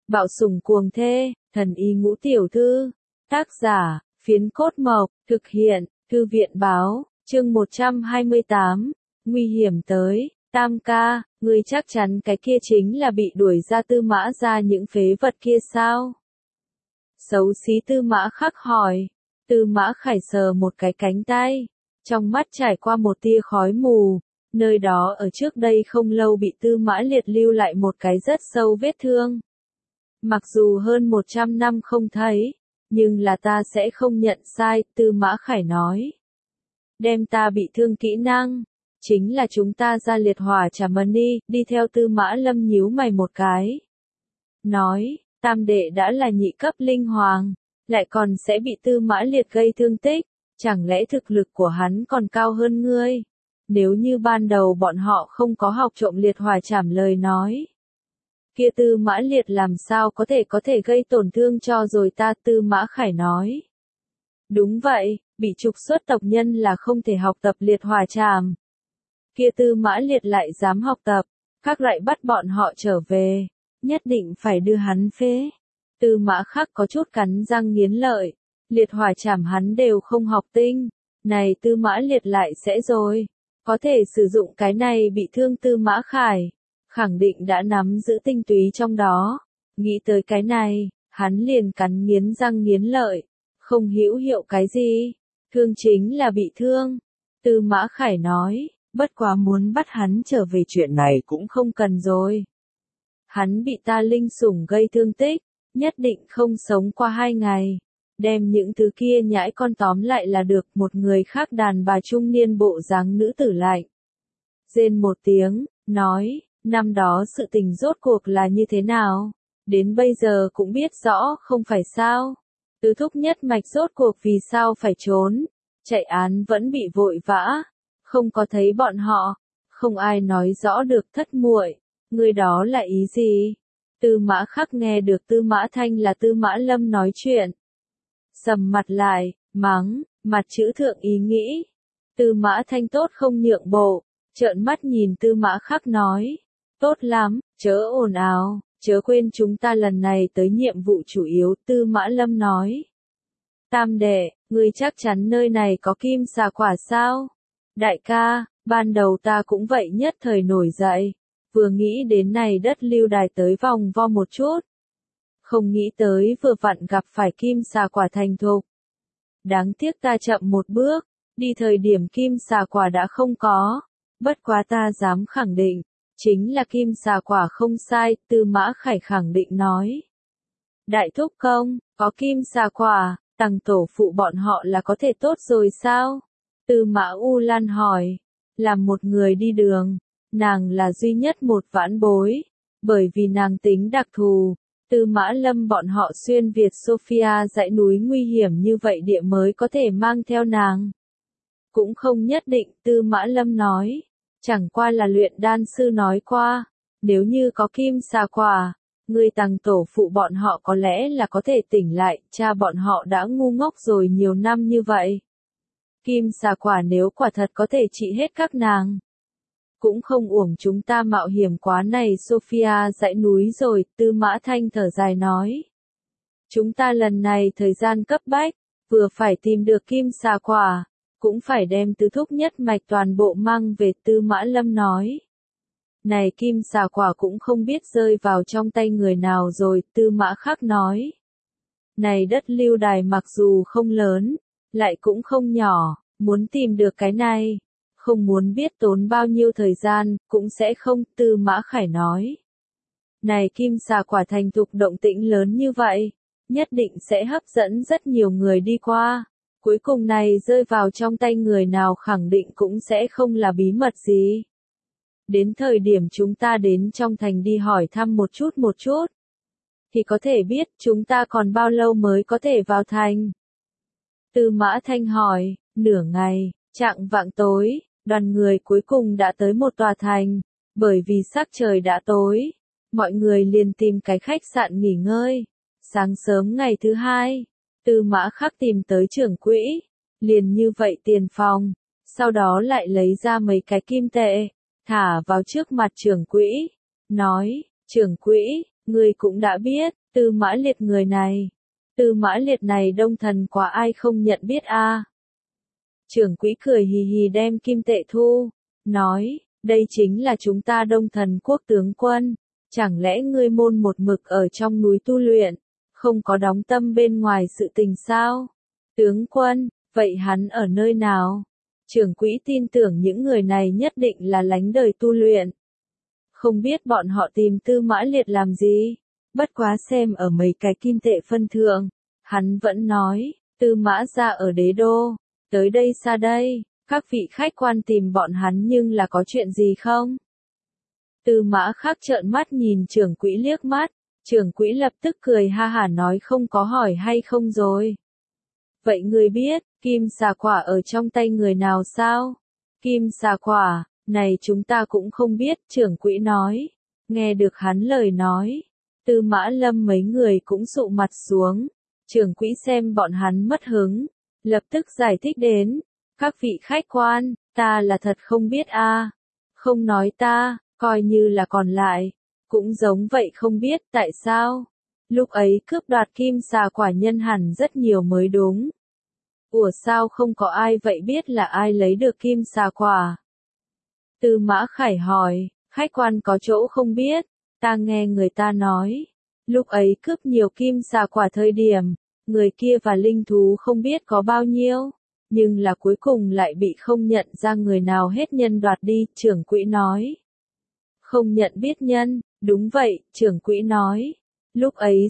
Bạo sủng cuồng thê, thần y ngũ tiểu thư. Tác giả, Phiến Cốt Mộc, thực hiện, Thư viện báo, chương 128, nguy hiểm tới, Tam ca, ngươi chắc chắn cái kia chính là bị đuổi ra Tư Mã ra những phế vật kia sao? Xấu xí Tư Mã Khắc hỏi. Tư Mã Khải sờ một cái cánh tay, trong mắt trải qua một tia khói mù, nơi đó ở trước đây không lâu bị Tư Mã Liệt lưu lại một cái rất sâu vết thương. Mặc dù hơn 100 năm không thấy, nhưng là ta sẽ không nhận sai, Tư Mã Khải nói. Đem ta bị thương kỹ năng, chính là chúng ta ra liệt hỏa trà mân đi theo Tư Mã Lâm nhíu mày một cái. Nói, tam đệ đã là nhị cấp linh hoàng, lại còn sẽ bị Tư Mã Liệt gây thương tích, chẳng lẽ thực lực của hắn còn cao hơn ngươi? Nếu như ban đầu bọn họ không có học trộm liệt hỏa trảm lời nói, kia Tư Mã Liệt làm sao có thể gây tổn thương cho rồi ta, Tư Mã Khải nói. Đúng vậy, bị trục xuất tộc nhân là không thể học tập liệt hỏa trảm. Kia Tư Mã Liệt lại dám học tập, Khắc lại bắt bọn họ trở về, nhất định phải đưa hắn phế. Tư Mã Khắc có chút cắn răng nghiến lợi, liệt hỏa trảm hắn đều không học tinh, này Tư Mã Liệt lại sẽ rồi, có thể sử dụng cái này bị thương Tư Mã Khải, khẳng định đã nắm giữ tinh túy trong đó. Nghĩ tới cái này, hắn liền cắn nghiến răng nghiến lợi, không hữu hiệu cái gì, thương chính là bị thương. Tư Mã Khải nói, bất quá muốn bắt hắn trở về chuyện này cũng không cần rồi. Hắn bị ta linh sủng gây thương tích, nhất định không sống qua 2 ngày. Đem những thứ kia nhãi con tóm lại là được. Một người khác đàn bà trung niên bộ dáng nữ tử lạnh. Rên một tiếng, nói, năm đó sự tình rốt cuộc là như thế nào? Đến bây giờ cũng biết rõ không phải sao? Tứ thúc nhất mạch rốt cuộc vì sao phải trốn? Chạy án vẫn bị vội vã, không có thấy bọn họ, không ai nói rõ được thất muội. Người đó là ý gì? Tư Mã Khắc nghe được Tư Mã Thanh là Tư Mã Lâm nói chuyện. Sầm mặt lại, mắng, mặt chữ thượng ý nghĩ. Tư Mã Thanh tốt không nhượng bộ, trợn mắt nhìn Tư Mã Khắc nói. Tốt lắm, chớ ồn ào, chớ quên chúng ta lần này tới nhiệm vụ chủ yếu, Tư Mã Lâm nói. Tam đệ, ngươi chắc chắn nơi này có kim xà quả sao? Đại ca, ban đầu ta cũng vậy nhất thời nổi dậy. Vừa nghĩ đến này đất lưu đài tới vòng vo một chút. Không nghĩ tới vừa vặn gặp phải kim xà quả thành thục. Đáng tiếc ta chậm một bước, đi thời điểm kim xà quả đã không có. Bất quá ta dám khẳng định, chính là kim xà quả không sai, Tư Mã Khải khẳng định nói. Đại thúc công, có kim xà quả, tằng tổ phụ bọn họ là có thể tốt rồi sao? Tư Mã U Lan hỏi, làm một người đi đường. Nàng là duy nhất một vãn bối, bởi vì nàng tính đặc thù, Tư Mã Lâm bọn họ xuyên Việt Sophia dãy núi nguy hiểm như vậy địa mới có thể mang theo nàng. Cũng không nhất định, Tư Mã Lâm nói, chẳng qua là luyện đan sư nói qua, nếu như có kim xà quả, người tằng tổ phụ bọn họ có lẽ là có thể tỉnh lại, cha bọn họ đã ngu ngốc rồi nhiều năm như vậy. Kim xà quả nếu quả thật có thể trị hết các nàng. Cũng không uổng chúng ta mạo hiểm quá này Sophia dãy núi rồi, Tư Mã Thanh thở dài nói. Chúng ta lần này thời gian cấp bách, vừa phải tìm được kim xà quả, cũng phải đem tứ thúc nhất mạch toàn bộ mang về, Tư Mã Lâm nói. Này kim xà quả cũng không biết rơi vào trong tay người nào rồi, Tư Mã Khắc nói. Này đất lưu đài mặc dù không lớn, lại cũng không nhỏ, muốn tìm được cái này. Không muốn biết tốn bao nhiêu thời gian, cũng sẽ không, Tư Mã Khải nói. Này kim xà quả thành thục động tĩnh lớn như vậy, nhất định sẽ hấp dẫn rất nhiều người đi qua. Cuối cùng này rơi vào trong tay người nào khẳng định cũng sẽ không là bí mật gì. Đến thời điểm chúng ta đến trong thành đi hỏi thăm một chút, thì có thể biết chúng ta còn bao lâu mới có thể vào thành. Tư Mã Thanh hỏi, nửa ngày, chạng vạng tối. Đoàn người cuối cùng đã tới một tòa thành, bởi vì sắc trời đã tối, mọi người liền tìm cái khách sạn nghỉ ngơi. Sáng sớm ngày thứ hai, Tư Mã Khắc tìm tới trưởng quỹ, liền như vậy tiền phòng, sau đó lại lấy ra mấy cái kim tệ, thả vào trước mặt trưởng quỹ, nói, trưởng quỹ, Ngươi cũng đã biết, Tư Mã Liệt người này. Tư Mã Liệt này Đông Thần quá ai không nhận biết a? Trưởng quỹ cười hì hì đem kim tệ thu, nói, đây chính là chúng ta Đông Thần quốc tướng quân, chẳng lẽ ngươi môn một mực ở trong núi tu luyện, không có đóng tâm bên ngoài sự tình sao? Tướng quân, vậy hắn ở nơi nào? Trưởng quỹ tin tưởng những người này nhất định là lánh đời tu luyện. Không biết bọn họ tìm Tư Mã Liệt làm gì, bất quá xem ở mấy cái kim tệ phân thượng, hắn vẫn nói, Tư Mã gia ở Đế Đô, tới đây xa đây, các vị khách quan tìm bọn hắn nhưng là có chuyện gì không? Tư Mã Khắc trợn mắt nhìn trưởng quỹ liếc mắt, trưởng quỹ lập tức cười ha hả nói không có hỏi hay không rồi. Vậy người biết, kim xà quả ở trong tay người nào sao? Kim xà quả, này chúng ta cũng không biết, trưởng quỹ nói. Nghe được hắn lời nói, Tư Mã Lâm mấy người cũng sụ mặt xuống. Trưởng quỹ xem bọn hắn mất hứng, lập tức giải thích đến. Các vị khách quan, ta là thật không biết a, không nói ta, coi như là còn lại. Cũng giống vậy không biết tại sao. Lúc ấy cướp đoạt kim xà quả nhân hẳn rất nhiều mới đúng. Ủa sao không có ai vậy biết là ai lấy được kim xà quả? Tư Mã Khải hỏi, khách quan có chỗ không biết, ta nghe người ta nói. Lúc ấy cướp nhiều kim xà quả thời điểm, người kia và linh thú không biết có bao nhiêu, nhưng là cuối cùng lại bị không nhận ra người nào hết nhân đoạt đi, trưởng quỹ nói. Không nhận biết nhân, đúng vậy, trưởng quỹ nói. Lúc ấy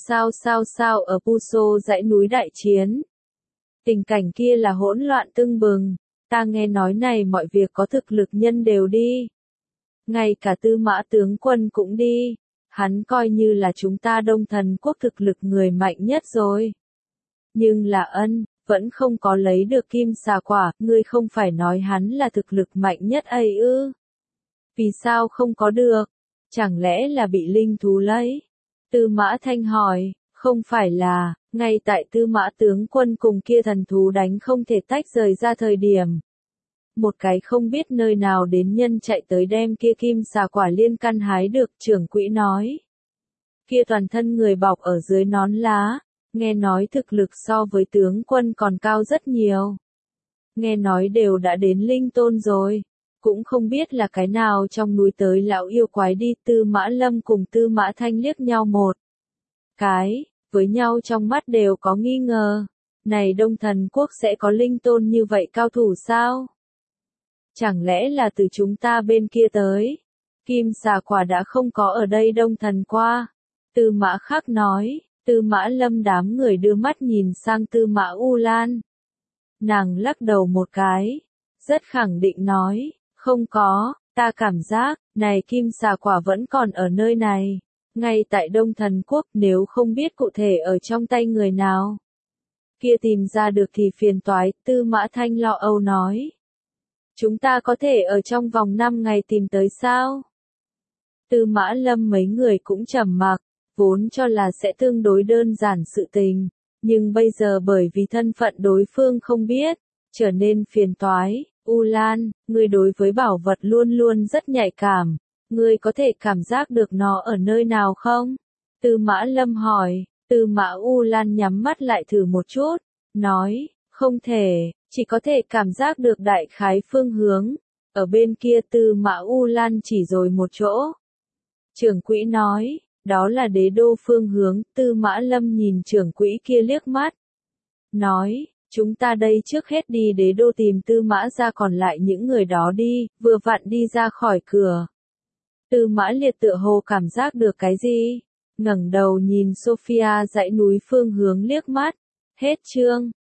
sao ở Puso dãy núi đại chiến. Tình cảnh kia là hỗn loạn tưng bừng, ta nghe nói này mọi việc có thực lực nhân đều đi. Ngay cả Tư Mã tướng quân cũng đi, hắn coi như là chúng ta Đông Thần quốc thực lực người mạnh nhất rồi. Nhưng là vẫn không có lấy được kim xà quả, ngươi không phải nói hắn là thực lực mạnh nhất ấy ư? Vì sao không có được? Chẳng lẽ là bị linh thú lấy? Tư Mã Thanh hỏi, không phải là, ngay tại Tư Mã tướng quân cùng kia thần thú đánh không thể tách rời ra thời điểm. Một cái không biết nơi nào đến nhân chạy tới đem kia kim xà quả liên căn hái được, trưởng quỹ nói. Kia toàn thân người bọc ở dưới nón lá, nghe nói thực lực so với tướng quân còn cao rất nhiều. Nghe nói đều đã đến linh tôn rồi. Cũng không biết là cái nào trong núi tới lão yêu quái đi. Tư Mã Lâm cùng Tư Mã Thanh liếc nhau một cái, với nhau trong mắt đều có nghi ngờ. Này Đông Thần quốc sẽ có linh tôn như vậy cao thủ sao? Chẳng lẽ là từ chúng ta bên kia tới? Kim xà quả đã không có ở đây Đông Thần qua. Tư Mã Khắc nói, Tư Mã Lâm đám người đưa mắt nhìn sang Tư Mã U Lan. Nàng lắc đầu một cái, rất khẳng định nói, không có, ta cảm giác, này kim xà quả vẫn còn ở nơi này. Ngay tại Đông Thần quốc, nếu không biết cụ thể ở trong tay người nào. Kia tìm ra được thì phiền toái, Tư Mã Thanh lo âu nói. Chúng ta có thể ở trong vòng 5 ngày tìm tới sao? Tư Mã Lâm mấy người cũng trầm mặc, vốn cho là sẽ tương đối đơn giản sự tình, nhưng bây giờ bởi vì thân phận đối phương không biết, trở nên phiền toái. U Lan, ngươi đối với bảo vật luôn luôn rất nhạy cảm, ngươi có thể cảm giác được nó ở nơi nào không? Tư Mã Lâm hỏi, Tư Mã U Lan nhắm mắt lại thử một chút, nói, không thể, chỉ có thể cảm giác được đại khái phương hướng. Ở bên kia Tư Mã U Lan chỉ rồi một chỗ. Trưởng quỹ nói, đó là Đế Đô phương hướng. Tư Mã Lâm nhìn trưởng quỹ kia liếc mắt. Nói, chúng ta đây trước hết đi Đế Đô tìm Tư Mã ra còn lại những người đó đi, vừa vặn đi ra khỏi cửa. Tư Mã Liệt tựa hồ cảm giác được cái gì? Ngẩng đầu nhìn Sophia dãy núi phương hướng liếc mắt. Hết chương.